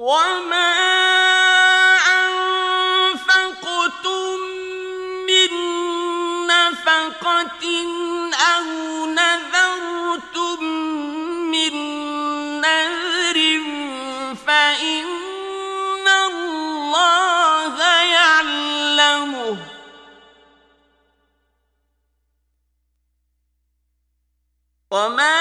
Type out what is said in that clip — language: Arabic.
وما أنفقتم من نفقة أو نذرتم من نذر فإن الله يعلمه وما